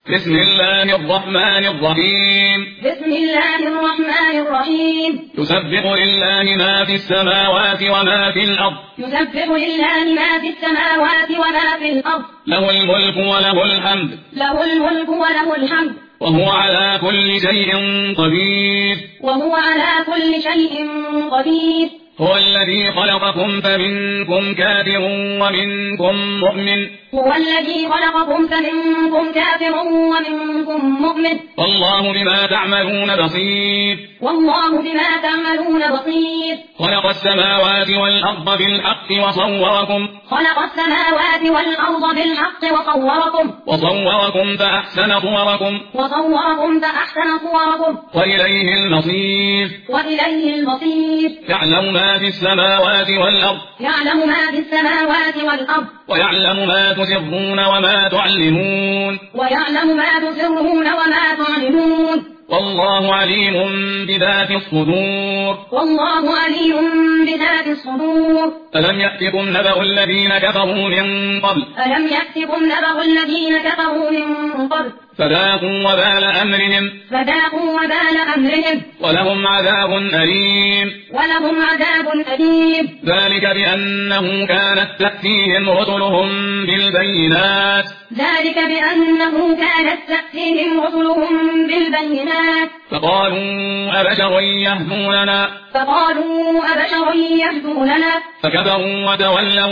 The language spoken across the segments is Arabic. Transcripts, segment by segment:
بسم الله الرحمن الرحيم. بسم الله الرحمن الرحيم. يسبح لله ما في السماوات وما في الأرض. يسبح لله ما في السماوات وما في الأرض. له الملك وله الحمد. له الملك وله الحمد. وهو على كل شيء قدير. وهو على كل شيء قدير. هو الذي خلقكم فمنكم كافر ومنكم مؤمن. هو الذي خلقكم فمنكم كافر ومنكم مؤمن. والله بما تعملون بصير. والله بما تعملون بصير. خلق السماوات والأرض بالحق وصوركم. خلق السماوات والأرض بالحق وصوركم فأحسن صوركم. وصوركم فأحسن صوركم. وإليه المصير. وإليه المصير. يعلم ما في السماوات والأرض. يعلم ما في السماوات والأرض. ويعلم ما تسرون وما تعلنون. ويعلم ما تسرون وما تعلنون. والله عليم بذات الصدور. والله عليم بذات الصدور. ألم يأتكم نبأ الذين كفروا من قبل. ألم يأتكم نبأ الذين كفروا من قبل. فذاقوا وبال أمرهم. فذاقوا وبال أمرهم. ولهم عذاب أليم. ولهم عذاب أليم. ذلك بأنه كانت تأتيهم رسلهم بالبينات. ذلك بأنه كانت تأتيهم رسلهم بالبينات. فقالوا أبشر يهدوننا. فقالوا أبشر يهدوننا. فكفروا وتولوا.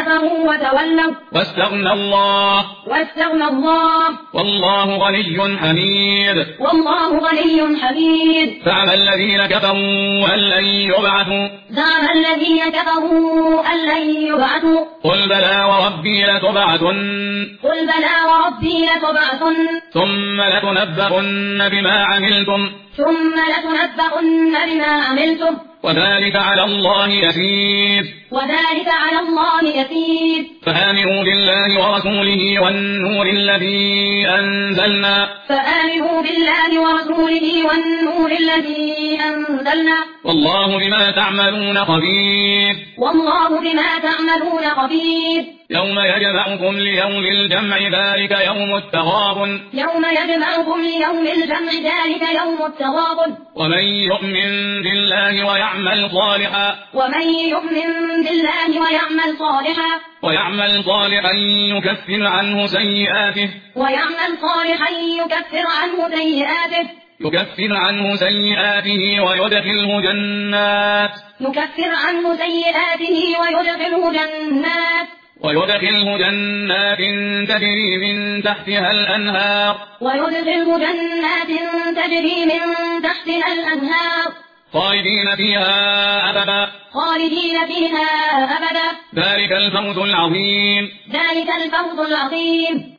واستغنى الله. والله غني حميد. والله غني حميد. زعم الذين كفروا أن لن يبعثوا. قل بلى وربي لتبعثن. ثم لتنبؤن بما عملتم. وذلك على الله يسير. فآمنوا بالله ورسوله والنور الذي أنزلنا. والله بما تعملون خبير. يوم يجمعكم ليوم الجمع ذلك يوم التغابن. ومن يؤمن بالله ويعمل صالحا يكفر عنه سيئاته. ويدخله جنات تجري من تحتها الأنهار. خالدين فيها أبدا. ذلك الفوز العظيم.